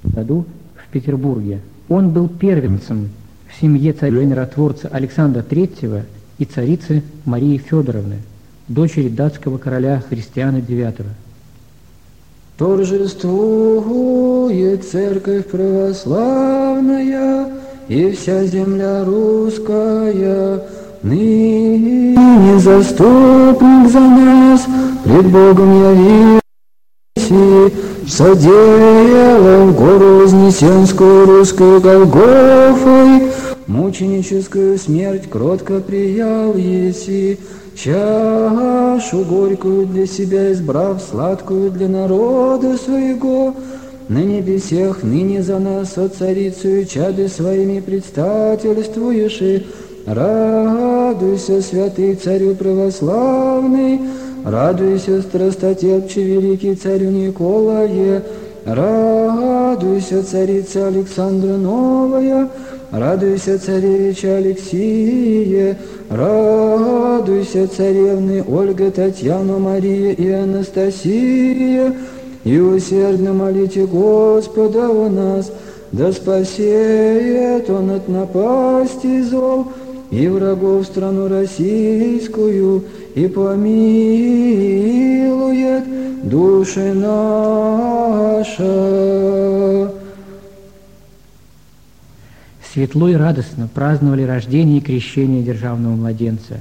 году в Петербурге. Он был первенцем в семье царя-миротворца Александра III и царицы Марии Федоровны, дочери датского короля Христиана IX. Торжествует церковь православная и вся земля русская, ныне заступник за нас, пред Богом явился, соделав гору Вознесенскую русскую Голгофой, мученическую смерть кротко приял еси, чашу горькую для себя избрав, сладкую для народа своего, на небесех ныне за нас со царицею чады своими предстательствуешь. Радуйся, святый царю православный, радуйся, страстотерпче великий царю Николае, радуйся, царица Александра Новая, радуйся, царевича Алексия, радуйся, царевны Ольга, Татьяна, Мария и Анастасия, и усердно молите Господа о нас, да спасет Он от напасти зол и врагов страну российскую, и помилует души наша. Светло и радостно праздновали рождение и крещение державного младенца.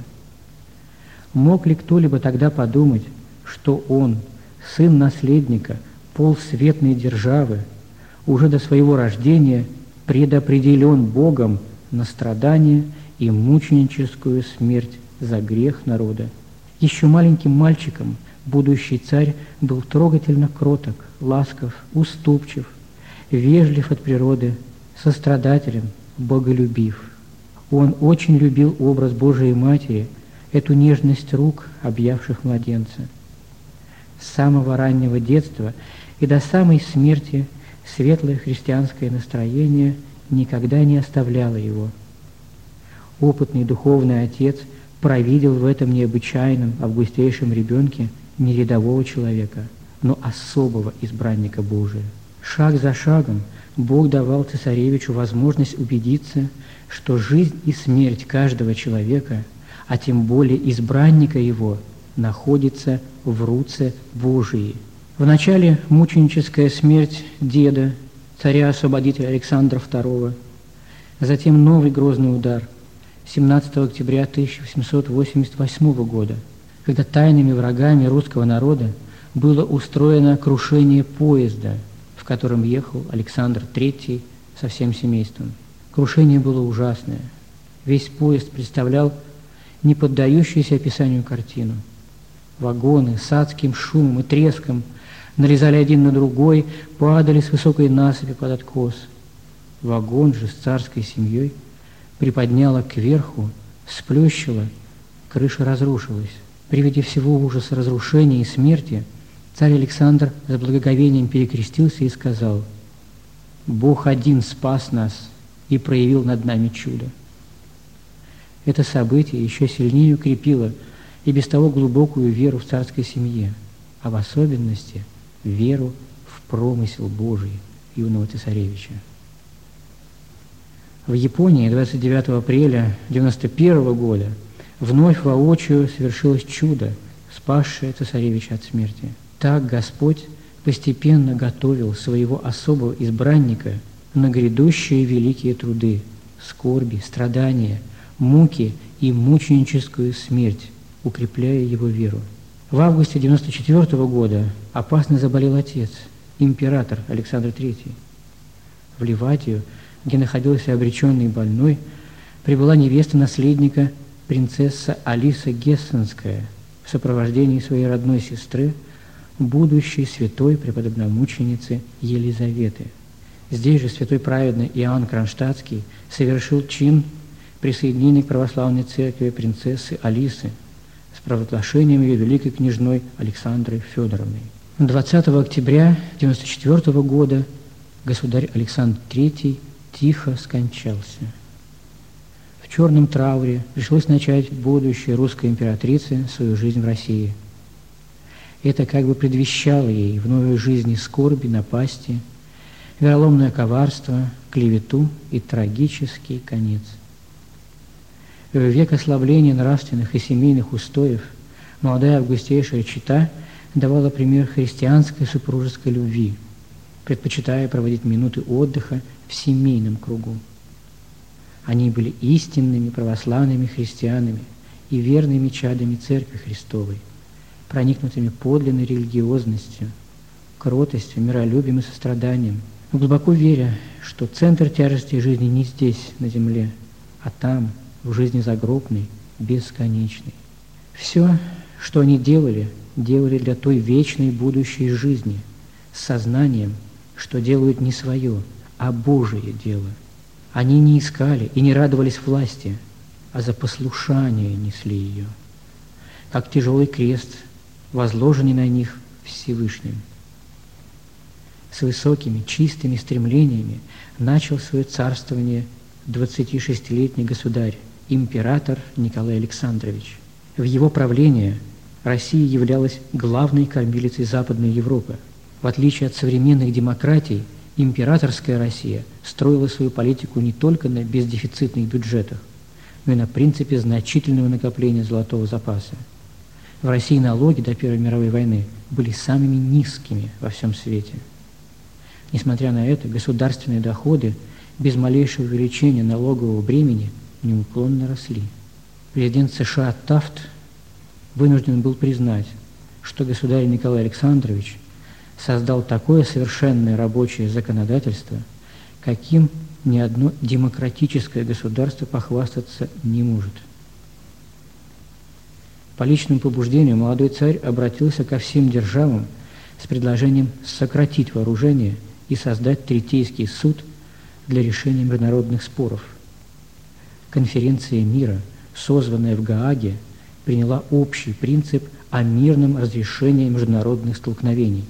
Мог ли кто-либо тогда подумать, что он, сын наследника полсветной державы, уже до своего рождения предопределен Богом на страдание и мученическую смерть за грех народа? Еще маленьким мальчиком будущий царь был трогательно кроток, ласков, уступчив, вежлив от природы, сострадателен, боголюбив. Он очень любил образ Божией Матери, эту нежность рук, объявших младенца. С самого раннего детства и до самой смерти светлое христианское настроение никогда не оставляло его. Опытный духовный отец провидел в этом необычайном, августейшем ребенке не рядового человека, но особого избранника Божия. Шаг за шагом Бог давал цесаревичу возможность убедиться, что жизнь и смерть каждого человека, а тем более избранника его, находится в руце Божией. Вначале мученическая смерть деда, царя-освободителя Александра II, затем новый грозный удар 17 октября 1888 года, когда тайными врагами русского народа было устроено крушение поезда, в котором ехал Александр III со всем семейством. Крушение было ужасное. Весь поезд представлял неподдающуюся описанию картину. Вагоны с адским шумом и треском налезали один на другой, падали с высокой насыпи под откос. Вагон же с царской семьей приподняло кверху, сплющило, крыша разрушилась. При виде всего ужаса разрушения и смерти царь Александр с благоговением перекрестился и сказал: «Бог один спас нас и проявил над нами чудо». Это событие еще сильнее укрепило и без того глубокую веру в царской семье, а в особенности веру в промысел Божий юного цесаревича. В Японии 29 апреля 1991 года вновь воочию совершилось чудо, спасшее цесаревича от смерти. Так Господь постепенно готовил своего особого избранника на грядущие великие труды, скорби, страдания, муки и мученическую смерть, укрепляя его веру. В августе 1994 года опасно заболел отец, император Александр III. В Ливадию, где находился обреченный больной, прибыла невеста наследника, принцесса Алиса Гессенская, в сопровождении своей родной сестры, будущей святой преподобномученицы Елизаветы. Здесь же святой праведный Иоанн Кронштадтский совершил чин присоединения к православной церкви принцессы Алисы с провозглашением ее великой княжной Александрой Федоровной. 20 октября 1994 года государь Александр III тихо скончался. В черном трауре пришлось начать будущей русской императрице свою жизнь в России. Это как бы предвещало ей в новой жизни скорби, напасти, вероломное коварство, клевету и трагический конец. В век ослабления нравственных и семейных устоев молодая августейшая чета давала пример христианской супружеской любви, предпочитая проводить минуты отдыха в семейном кругу. Они были истинными православными христианами и верными чадами Церкви Христовой, проникнутыми подлинной религиозностью, кротостью, миролюбием и состраданием, глубоко веря, что центр тяжести жизни не здесь, на земле, а там, в жизни загробной, бесконечной. Все, что они делали для той вечной будущей жизни, с сознанием, что делают не свое, а Божие дело. Они не искали и не радовались власти, а за послушание несли ее, как тяжелый крест, возложенный на них Всевышним. С высокими, чистыми стремлениями начал свое царствование 26-летний государь, император Николай Александрович. В его правлении Россия являлась главной кормилицей Западной Европы. В отличие от современных демократий, императорская Россия строила свою политику не только на бездефицитных бюджетах, но и на принципе значительного накопления золотого запаса. В России налоги до Первой мировой войны были самыми низкими во всем свете. Несмотря на это, государственные доходы без малейшего увеличения налогового бремени неуклонно росли. Президент США Тафт вынужден был признать, что государь Николай Александрович создал такое совершенное рабочее законодательство, каким ни одно демократическое государство похвастаться не может. По личному побуждению молодой царь обратился ко всем державам с предложением сократить вооружение и создать Третейский суд для решения международных споров. Конференция мира, созванная в Гааге, приняла общий принцип о мирном разрешении международных столкновений.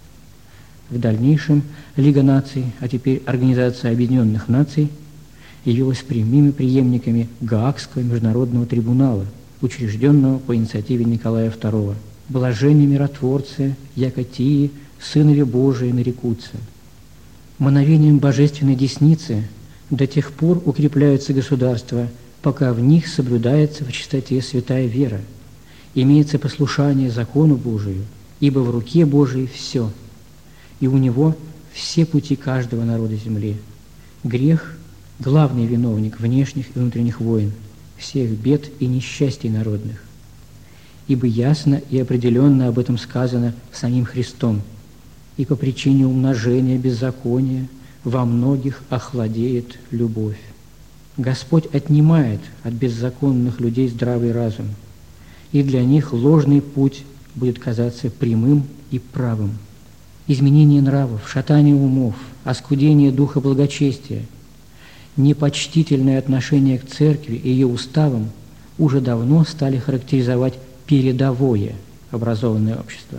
В дальнейшем Лига наций, а теперь Организация Объединенных Наций, явилась прямыми преемниками Гаагского международного трибунала, учрежденного по инициативе Николая II. Блаженные миротворцы, якотии, сынове Божии нарекутся. Мановением божественной десницы до тех пор укрепляются государства, пока в них соблюдается в чистоте святая вера, имеется послушание закону Божию, ибо в руке Божией все, и у Него все пути каждого народа земли. Грех – главный виновник внешних и внутренних войн, всех бед и несчастий народных. Ибо ясно и определенно об этом сказано самим Христом, и по причине умножения беззакония во многих охладеет любовь. Господь отнимает от беззаконных людей здравый разум, и для них ложный путь будет казаться прямым и правым. Изменение нравов, шатание умов, оскудение духа благочестия, непочтительное отношение к церкви и ее уставам уже давно стали характеризовать передовое образованное общество.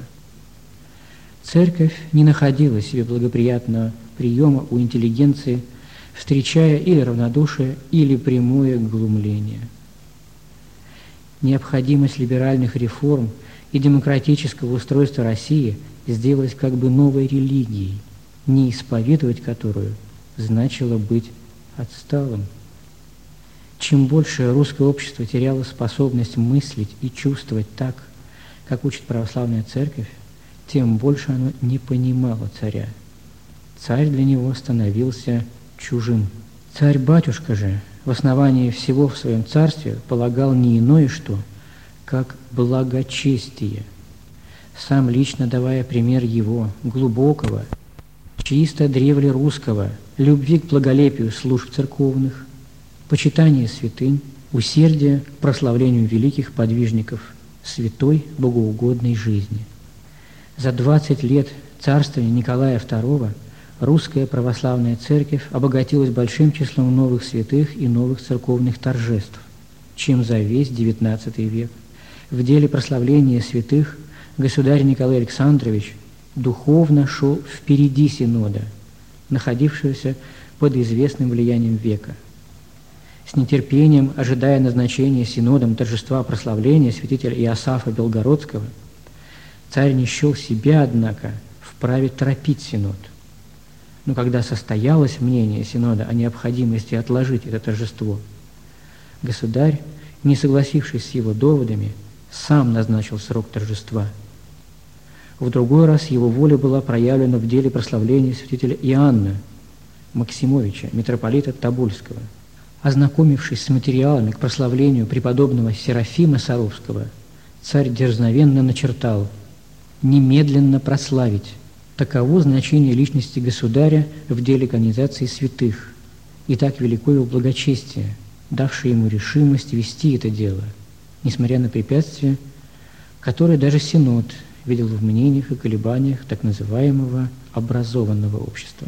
Церковь не находила себе благоприятного приема у интеллигенции, встречая или равнодушие, или прямое глумление. Необходимость либеральных реформ и демократического устройства России сделалась как бы новой религией, не исповедовать которую значило быть отсталым. Чем больше русское общество теряло способность мыслить и чувствовать так, как учит православная церковь, тем больше оно не понимало царя. Царь для него становился чужим. Царь-батюшка же в основании всего в своем царстве полагал не иное что, как благочестие, сам лично давая пример его глубокого, чисто древлерусского любви к благолепию служб церковных, почитания святынь, усердия к прославлению великих подвижников святой богоугодной жизни. За 20 лет царствования Николая II русская православная церковь обогатилась большим числом новых святых и новых церковных торжеств, чем за весь XIX век. В деле прославления святых государь Николай Александрович духовно шел впереди Синода, находившегося под известным влиянием века. С нетерпением, ожидая назначения Синодом торжества прославления святителя Иосафа Белгородского, царь не счел себя, однако, вправе торопить Синод. Но когда состоялось мнение Синода о необходимости отложить это торжество, государь, не согласившись с его доводами, сам назначил срок торжества. В другой раз его воля была проявлена в деле прославления святителя Иоанна Максимовича, митрополита Тобольского. Ознакомившись с материалами к прославлению преподобного Серафима Саровского, царь дерзновенно начертал: «Немедленно прославить». Таково значение личности государя в деле канонизации святых, и так велико его благочестие, давшее ему решимость вести это дело, несмотря на препятствия, которые даже Синод видел в мнениях и колебаниях так называемого образованного общества.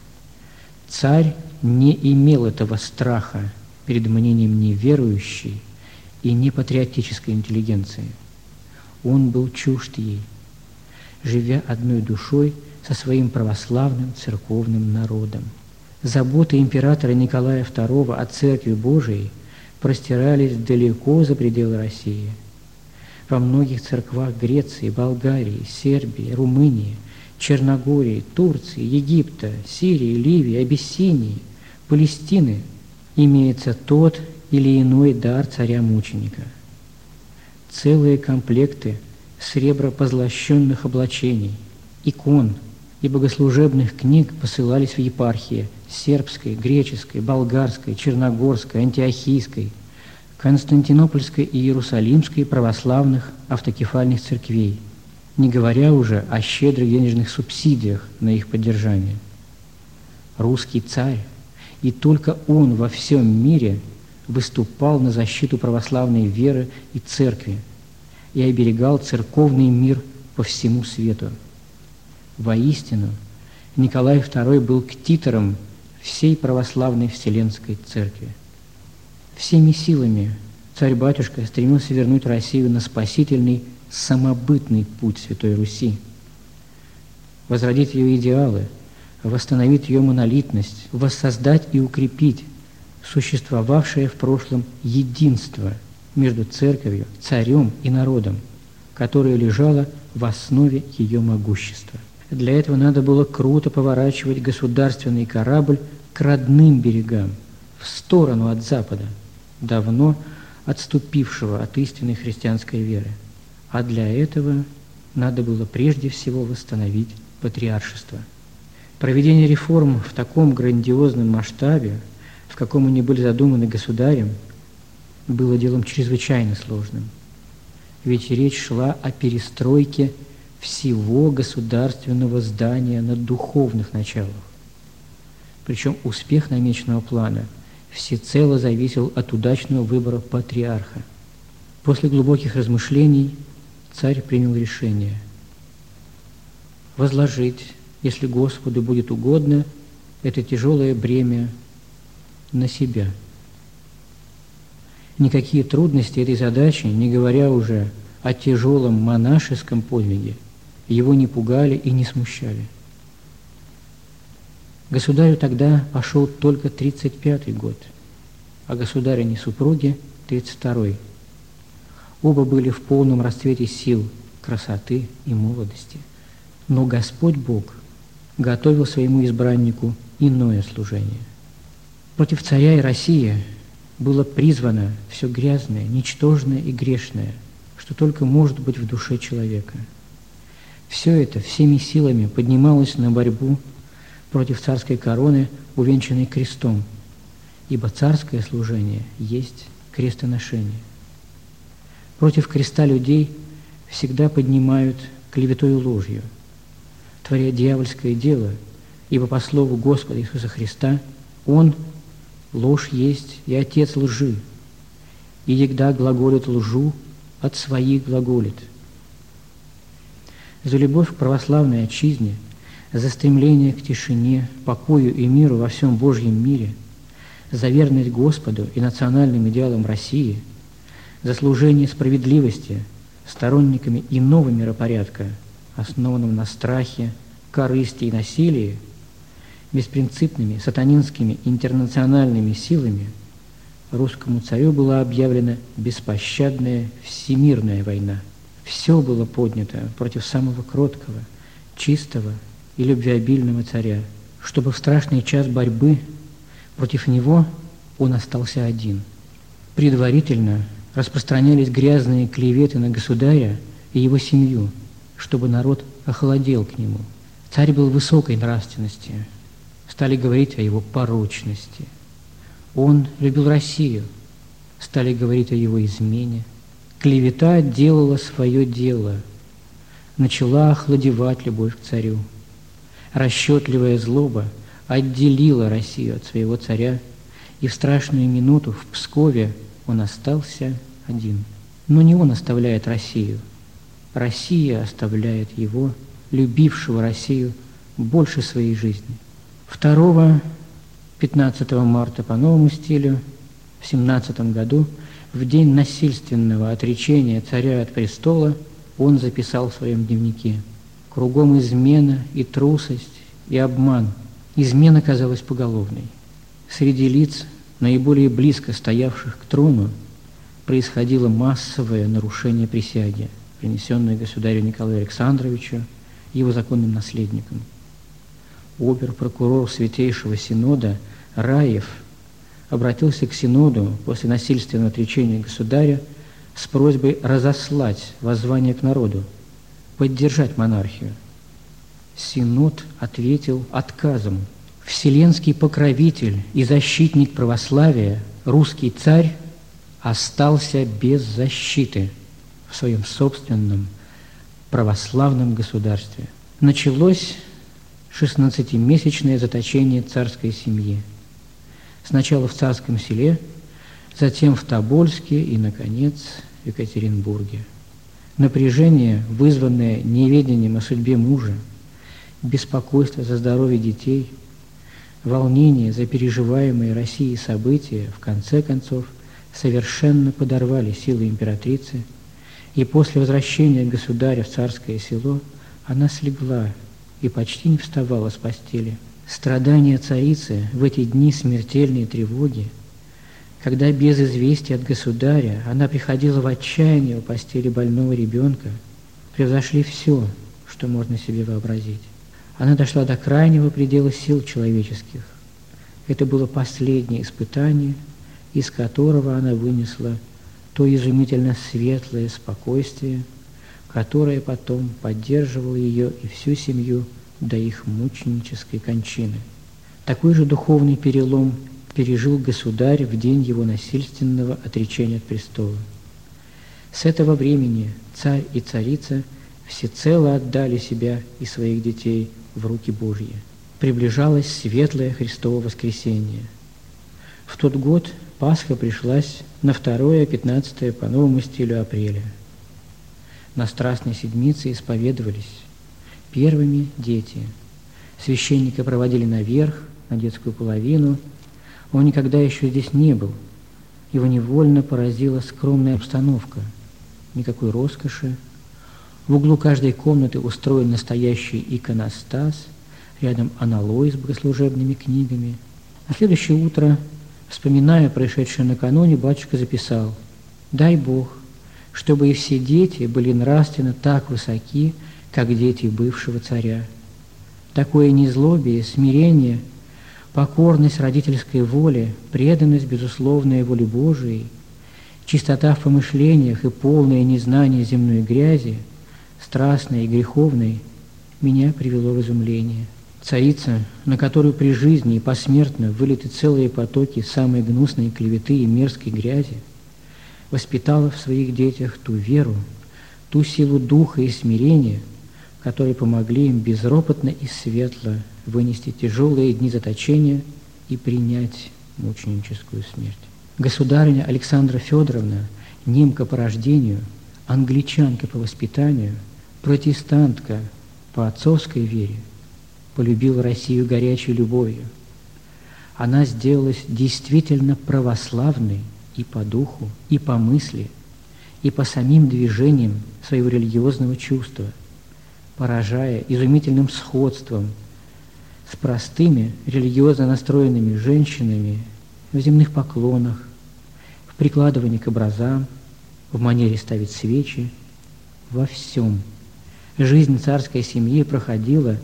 Царь не имел этого страха перед мнением неверующей и непатриотической интеллигенции. Он был чужд ей, живя одной душой со своим православным церковным народом. Заботы императора Николая II о Церкви Божией простирались далеко за пределы России. Во многих церквах Греции, Болгарии, Сербии, Румынии, Черногории, Турции, Египта, Сирии, Ливии, Абиссинии, Палестины имеется тот или иной дар царя-мученика. Целые комплекты сребропозлощенных облачений, икон и богослужебных книг посылались в епархии сербской, греческой, болгарской, черногорской, антиохийской, константинопольской и иерусалимской православных автокефальных церквей, не говоря уже о щедрых денежных субсидиях на их поддержание. Русский царь, и только он во всем мире выступал на защиту православной веры и церкви и оберегал церковный мир по всему свету. Воистину, Николай II был ктитором всей православной Вселенской Церкви. Всеми силами царь-батюшка стремился вернуть Россию на спасительный, самобытный путь Святой Руси, возродить ее идеалы, восстановить ее монолитность, воссоздать и укрепить существовавшее в прошлом единство между церковью, царем и народом, которое лежало в основе ее могущества. Для этого надо было круто поворачивать государственный корабль к родным берегам, в сторону от Запада, давно отступившего от истинной христианской веры. А для этого надо было прежде всего восстановить патриаршество. Проведение реформ в таком грандиозном масштабе, в каком они были задуманы государем, было делом чрезвычайно сложным. Ведь речь шла о перестройке всего государственного здания на духовных началах. Причем успех намеченного плана всецело зависел от удачного выбора патриарха. После глубоких размышлений царь принял решение возложить, если Господу будет угодно, это тяжелое бремя на себя. Никакие трудности этой задачи, не говоря уже о тяжелом монашеском подвиге, его не пугали и не смущали. Государю тогда пошел только 35-й год, а государыне супруге 32-й. Оба были в полном расцвете сил, красоты и молодости. Но Господь Бог готовил своему избраннику иное служение. Против царя и России было призвано все грязное, ничтожное и грешное, что только может быть в душе человека. Все это всеми силами поднималось на борьбу против царской короны, увенчанной крестом, ибо царское служение есть крестоношение. Против креста людей всегда поднимают клеветой и ложью, творя дьявольское дело, ибо по слову Господа Иисуса Христа Он ложь есть и отец лжи, и егда глаголит лжу, от своих глаголит. За любовь к православной отчизне, за стремление к тишине, покою и миру во всем Божьем мире, за верность Господу и национальным идеалам России, за служение справедливости сторонниками иного миропорядка, основанного на страхе, корысти и насилии, беспринципными сатанинскими интернациональными силами русскому царю была объявлена беспощадная всемирная война. Все было поднято против самого кроткого, чистого и любвеобильного царя, чтобы в страшный час борьбы против него он остался один. Предварительно распространялись грязные клеветы на государя и его семью, чтобы народ охладел к нему. Царь был высокой нравственности, стали говорить о его порочности. Он любил Россию, стали говорить о его измене. Клевета делала свое дело, начала охладевать любовь к царю. Расчетливая злоба отделила Россию от своего царя, и в страшную минуту в Пскове он остался один. Но не он оставляет Россию, Россия оставляет его, любившего Россию больше своей жизни. 15 марта по новому стилю, в 17 году, в день насильственного отречения царя от престола, он записал в своем дневнике: «Кругом измена и трусость, и обман. Измена казалась поголовной. Среди лиц, наиболее близко стоявших к трону, происходило массовое нарушение присяги, принесенной государю Николаю Александровичу, его законным наследником. Обер-прокурор Святейшего Синода Раев обратился к Синоду после насильственного отречения государя с просьбой разослать воззвание к народу, поддержать монархию. Синод ответил отказом. Вселенский покровитель и защитник православия, русский царь, остался без защиты в своем собственном православном государстве. Началось 16-месячное заточение царской семьи. Сначала в Царском Селе, затем в Тобольске и, наконец, в Екатеринбурге. Напряжение, вызванное неведением о судьбе мужа, беспокойство за здоровье детей, волнение за переживаемые Россией события, в конце концов, совершенно подорвали силы императрицы, и после возвращения государя в Царское Село она слегла и почти не вставала с постели. Страдания царицы в эти дни смертельной тревоги, когда без известия от государя она приходила в отчаяние у постели больного ребенка, превзошли все, что можно себе вообразить. Она дошла до крайнего предела сил человеческих. Это было последнее испытание, из которого она вынесла то изумительно светлое спокойствие, которое потом поддерживало ее и всю семью до их мученической кончины. Такой же духовный перелом пережил государь в день его насильственного отречения от престола. С этого времени царь и царица всецело отдали себя и своих детей в руки Божьи. Приближалось светлое Христово воскресенье. В тот год Пасха пришлась на 2-15 по новому стилю апреля. На Страстной Седмице исповедовались первыми дети. Священника проводили наверх, на детскую половину. Он никогда еще здесь не был. Его невольно поразила скромная обстановка. Никакой роскоши. В углу каждой комнаты устроен настоящий иконостас, рядом аналой с богослужебными книгами. На следующее утро, вспоминая происшедшее накануне, батюшка записал: «Дай Бог, чтобы и все дети были нравственно так высоки, как дети бывшего царя. Такое незлобие, смирение, покорность родительской воле, преданность безусловной воле Божией, чистота в помышлениях и полное незнание земной грязи, страстной и греховной, меня привело в изумление. Царица, на которую при жизни и посмертно вылиты целые потоки самой гнусной клеветы и мерзкой грязи, воспитала в своих детях ту веру, ту силу духа и смирения, которые помогли им безропотно и светло вынести тяжелые дни заточения и принять мученическую смерть. Государыня Александра Федоровна, немка по рождению, англичанка по воспитанию, протестантка по отцовской вере, полюбила Россию горячей любовью. Она сделалась действительно православной и по духу, и по мысли, и по самим движениям своего религиозного чувства, поражая изумительным сходством с простыми религиозно настроенными женщинами в земных поклонах, в прикладывании к образам, в манере ставить свечи, во всем. Жизнь царской семьи проходила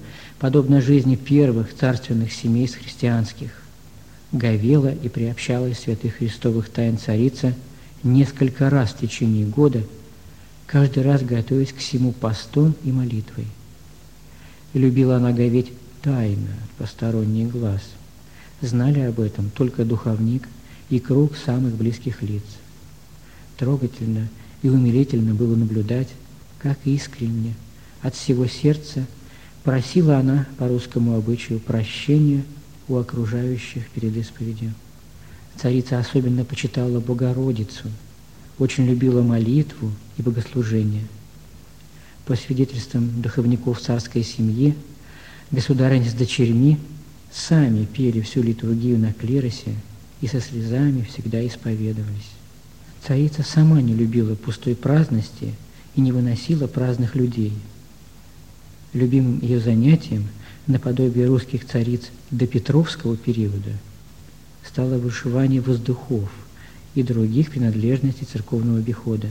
подобно жизни первых царственных семейств христианских, говела и приобщалась святых христовых тайн царица несколько раз в течение года, каждый раз готовясь к всему постом и молитвой. И любила она говеть тайно от посторонних глаз. Знали об этом только духовник и круг самых близких лиц. Трогательно и умилительно было наблюдать, как искренне, от всего сердца просила она по русскому обычаю прощения у окружающих перед исповедью. Царица особенно почитала Богородицу, очень любила молитву и богослужение. По свидетельствам духовников царской семьи, государыня с дочерьми сами пели всю литургию на клиросе и со слезами всегда исповедовались. Царица сама не любила пустой праздности и не выносила праздных людей. Любимым ее занятием, наподобие русских цариц до Петровского периода, стало вышивание воздухов и других принадлежностей церковного обихода.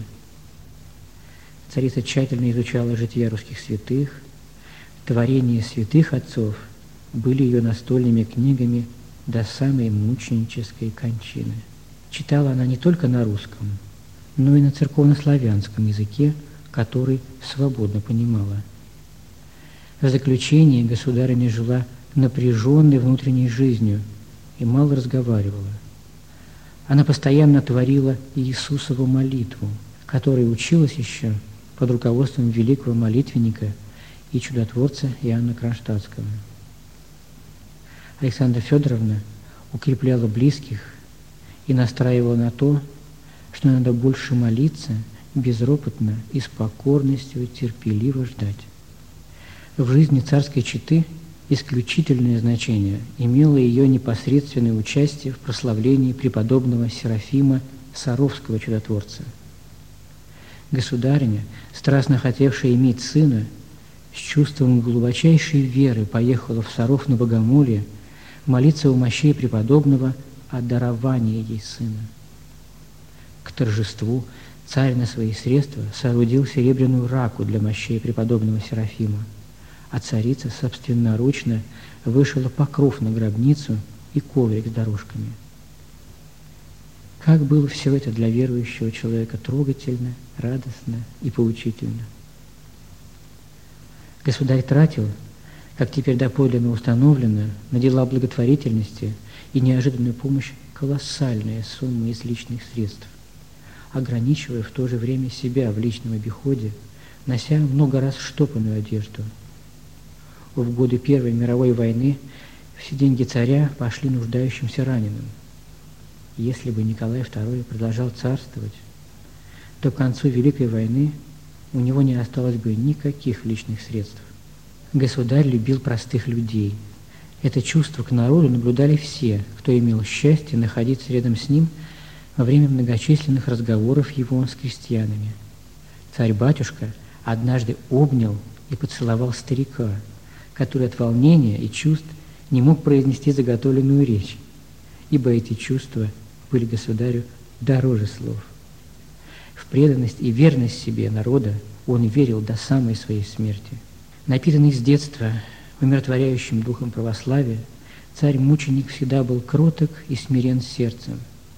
Царица тщательно изучала жития русских святых, творения святых отцов были ее настольными книгами до самой мученической кончины. Читала она не только на русском, но и на церковнославянском языке, который свободно понимала. В заключение государыня жила напряженной внутренней жизнью и мало разговаривала. Она постоянно творила Иисусову молитву, которой училась еще под руководством великого молитвенника и чудотворца Иоанна Кронштадтского. Александра Федоровна укрепляла близких и настраивала на то, что надо больше молиться, безропотно и с покорностью терпеливо ждать. В жизни царской четы исключительное значение имело ее непосредственное участие в прославлении преподобного Серафима Саровского чудотворца. Государиня, страстно хотевшая иметь сына, с чувством глубочайшей веры поехала в Саров на богомолье молиться у мощей преподобного о даровании ей сына. К торжеству царь на свои средства соорудил серебряную раку для мощей преподобного Серафима, а царица собственноручно вышила покров на гробницу и коврик с дорожками. Как было все это для верующего человека трогательно, радостно и поучительно. Государь тратил, как теперь доподлинно установлено, на дела благотворительности и неожиданную помощь колоссальные суммы из личных средств, ограничивая в то же время себя в личном обиходе, нося много раз штопанную одежду. В годы Первой мировой войны все деньги царя пошли нуждающимся раненым. Если бы Николай II продолжал царствовать, то к концу Великой войны у него не осталось бы никаких личных средств. Государь любил простых людей. Это чувство к народу наблюдали все, кто имел счастье находиться рядом с ним во время многочисленных разговоров его с крестьянами. Царь-батюшка однажды обнял и поцеловал старика, который от волнения и чувств не мог произнести заготовленную речь, ибо эти чувства были государю дороже слов. В преданность и верность себе народа он верил до самой своей смерти. Напитанный с детства умиротворяющим духом православия, царь-мученик всегда был кроток и смирен сердцем.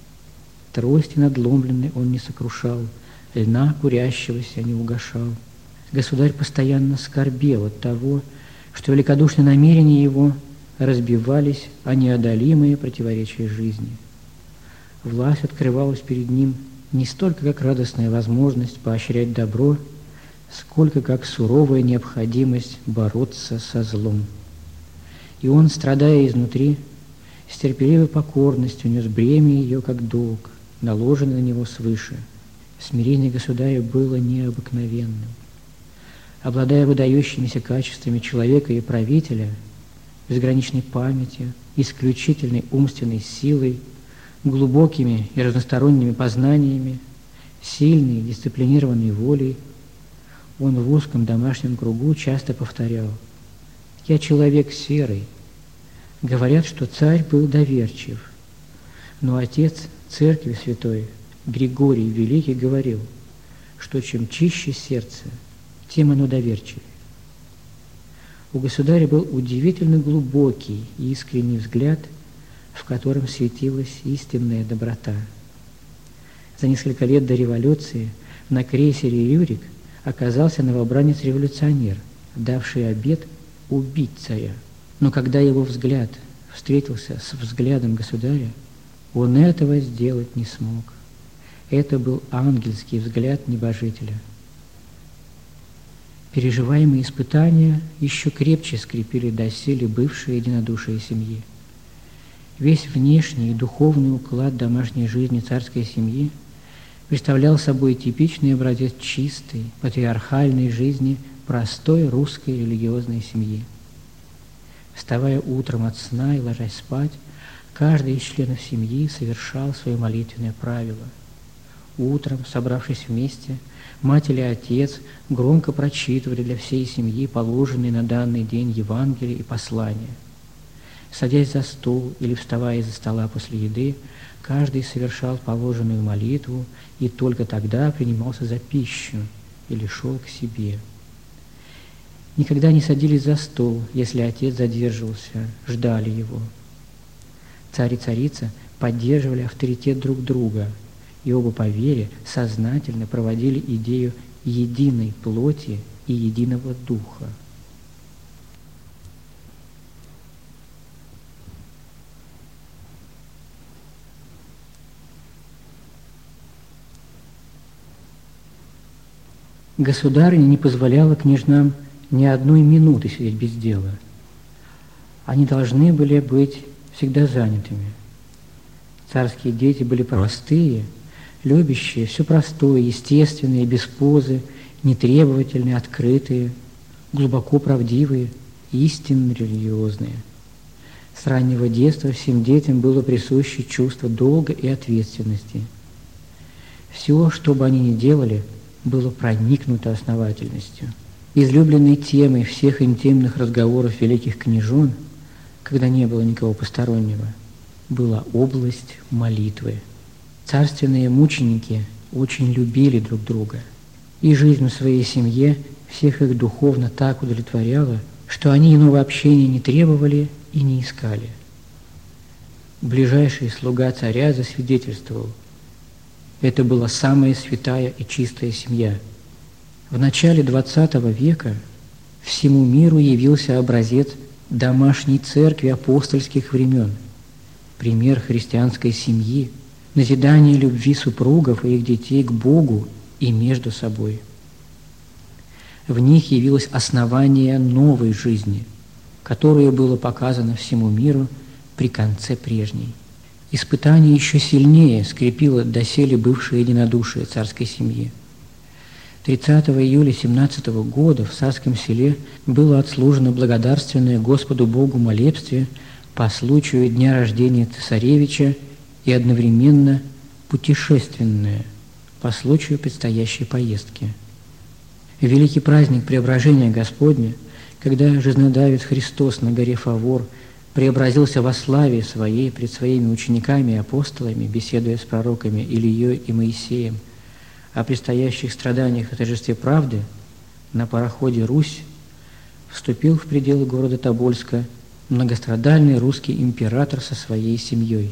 Трости надломленной он не сокрушал, льна курящегося не угашал. Государь постоянно скорбел от того, что великодушные намерения его разбивались о неодолимые противоречия жизни. Власть открывалась перед ним не столько как радостная возможность поощрять добро, сколько как суровая необходимость бороться со злом. И он, страдая изнутри, с терпеливой покорностью нес бремя ее как долг, наложенный на него свыше. Смирение государя было необыкновенным. Обладая выдающимися качествами человека и правителя, безграничной памятью, исключительной умственной силой, глубокими и разносторонними познаниями, сильной и дисциплинированной волей, он в узком домашнем кругу часто повторял: «Я человек серый». Говорят, что царь был доверчив, но отец Церкви Святой Григорий Великий говорил, что чем чище сердце, тем оно доверчивее. У государя был удивительно глубокий и искренний взгляд, в котором светилась истинная доброта. За несколько лет до революции на крейсере «Рюрик» оказался новобранец-революционер, давший обет убить царя. Но когда его взгляд встретился с взглядом государя, он этого сделать не смог. Это был ангельский взгляд небожителя. Переживаемые испытания еще крепче скрепили доселе бывшее единодушие семьи. Весь внешний и духовный уклад домашней жизни царской семьи представлял собой типичный образец чистой, патриархальной жизни простой русской религиозной семьи. Вставая утром от сна и ложась спать, каждый из членов семьи совершал свое молитвенное правило. Утром, собравшись вместе, мать или отец громко прочитывали для всей семьи положенные на данный день Евангелие и послания. Садясь за стол или вставая из-за стола после еды, каждый совершал положенную молитву и только тогда принимался за пищу или шел к себе. Никогда не садились за стол, если отец задерживался, ждали его. Царь и царица поддерживали авторитет друг друга, и оба по вере сознательно проводили идею единой плоти и единого духа. Государыня не позволяла княжнам ни одной минуты сидеть без дела. Они должны были быть всегда занятыми. Царские дети были простые, любящие, все простое, естественные, без позы, нетребовательные, открытые, глубоко правдивые, истинно религиозные. С раннего детства всем детям было присуще чувство долга и ответственности. Все, что бы они ни делали, было проникнуто основательностью. Излюбленной темой всех интимных разговоров великих княжон, когда не было никого постороннего, была область молитвы. Царственные мученики очень любили друг друга, и жизнь в своей семье всех их духовно так удовлетворяла, что они иного общения не требовали и не искали. Ближайший слуга царя засвидетельствовал: это была самая святая и чистая семья. В начале XX века всему миру явился образец домашней церкви апостольских времен, пример христианской семьи, назидание любви супругов и их детей к Богу и между собой. В них явилось основание новой жизни, которое было показано всему миру при конце прежней. Испытание еще сильнее скрепило доселе бывшее единодушие царской семьи. 30 июля 17 года в Царском селе было отслужено благодарственное Господу Богу молебствие по случаю дня рождения цесаревича и одновременно путешественное по случаю предстоящей поездки. Великий праздник Преображения Господня, когда жизнодавец Христос на горе Фавор преобразился во славе Своей пред Своими учениками и апостолами, беседуя с пророками Илией и Моисеем о предстоящих страданиях и торжестве правды, на пароходе «Русь» вступил в пределы города Тобольска многострадальный русский император со своей семьей.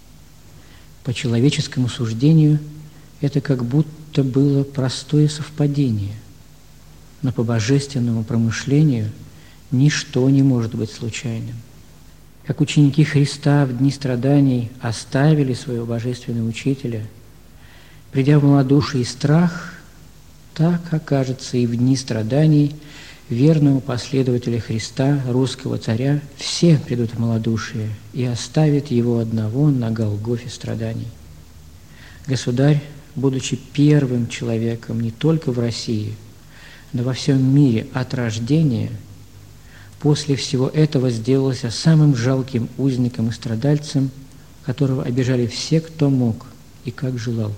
По человеческому суждению это как будто было простое совпадение, но по божественному промышлению ничто не может быть случайным. Как ученики Христа в дни страданий оставили своего божественного учителя, придя в малодушие и страх, так окажется и в дни страданий верного последователя Христа, русского царя, все придут в малодушие и оставят его одного на Голгофе страданий. Государь, будучи первым человеком не только в России, но во всем мире от рождения, после всего этого сделался самым жалким узником и страдальцем, которого обижали все, кто мог и как желал.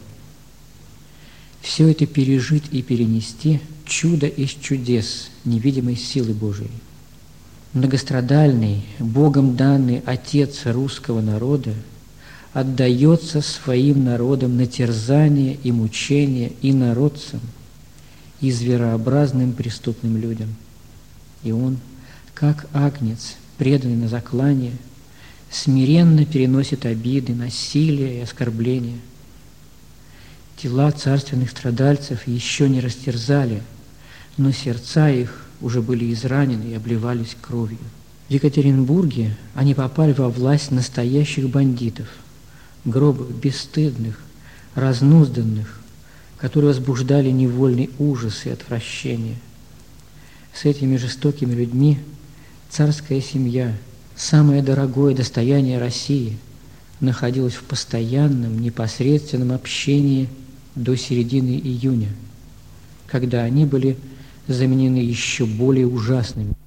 Все это пережить и перенести – чудо из чудес невидимой силы Божией. Многострадальный, Богом данный Отец русского народа отдается своим народам на терзание и мучение инородцам и зверообразным преступным людям. И Он, как агнец, преданный на заклание, смиренно переносит обиды, насилие и оскорбления. Тела царственных страдальцев еще не растерзали, но сердца их уже были изранены и обливались кровью. В Екатеринбурге они попали во власть настоящих бандитов, грубых, бесстыдных, разнузданных, которые возбуждали невольный ужас и отвращение. С этими жестокими людьми царская семья, самое дорогое достояние России, находилась в постоянном, непосредственном общении до середины июня, когда они были заменены еще более ужасными.